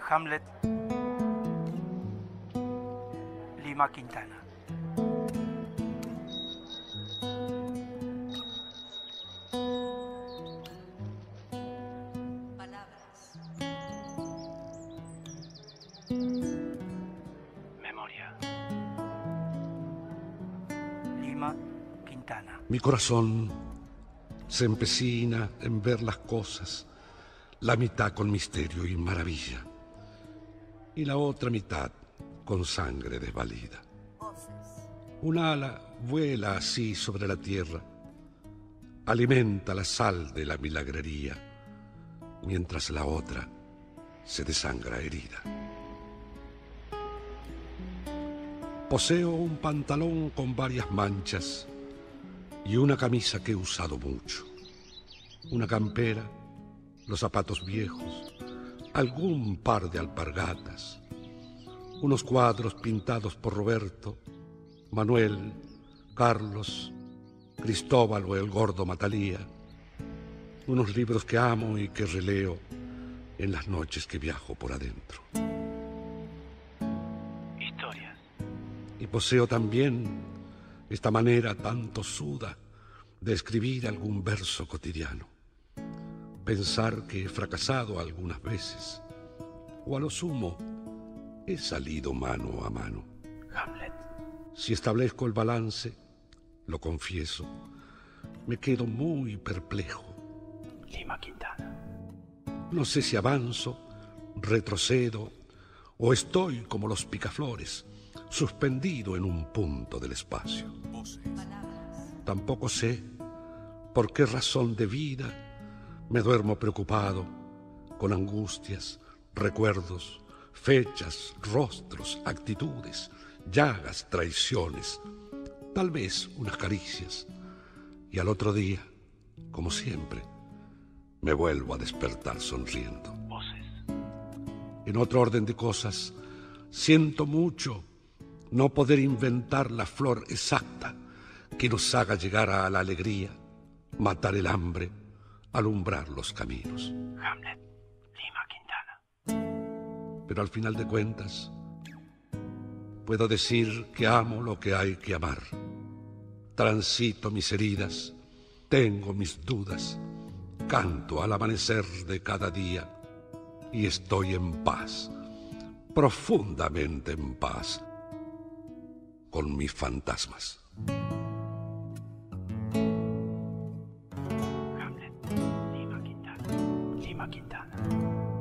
Hamlet, Lima Quintana. Palabras. Memoria. Lima Quintana. Mi corazón se empecina en ver las cosas, la mitad con misterio y maravilla, y la otra mitad con sangre desvalida. Voces. Un ala vuela así sobre la tierra, alimenta la sal de la milagrería, mientras la otra se desangra herida. Poseo un pantalón con varias manchas y una camisa que he usado mucho, una campera, los zapatos viejos, algún par de alpargatas, unos cuadros pintados por Roberto, Manuel, Carlos, Cristóbal o el gordo Matalía, unos libros que amo y que releo en las noches que viajo por adentro. Historias. Y poseo también esta manera tan tosuda de escribir algún verso cotidiano. Pensar que he fracasado algunas veces, o a lo sumo he salido mano a mano. Hamlet. Si establezco el balance, lo confieso, me quedo muy perplejo. Lima Quintana. No sé si avanzo, retrocedo, o estoy como los picaflores, suspendido en un punto del espacio. Palabras. Tampoco sé por qué razón de vida me duermo preocupado, con angustias, recuerdos, fechas, rostros, actitudes, llagas, traiciones, tal vez unas caricias, y al otro día, como siempre, me vuelvo a despertar sonriendo. Voces. En otro orden de cosas, siento mucho no poder inventar la flor exacta que nos haga llegar a la alegría, matar el hambre, alumbrar los caminos. Hamlet, Lima Quintana. Pero al final de cuentas, puedo decir que amo lo que hay que amar. Transito mis heridas, tengo mis dudas, canto al amanecer de cada día y estoy en paz, profundamente en paz, con mis fantasmas. Hamlet, Lima Quintana. Lima Quintana.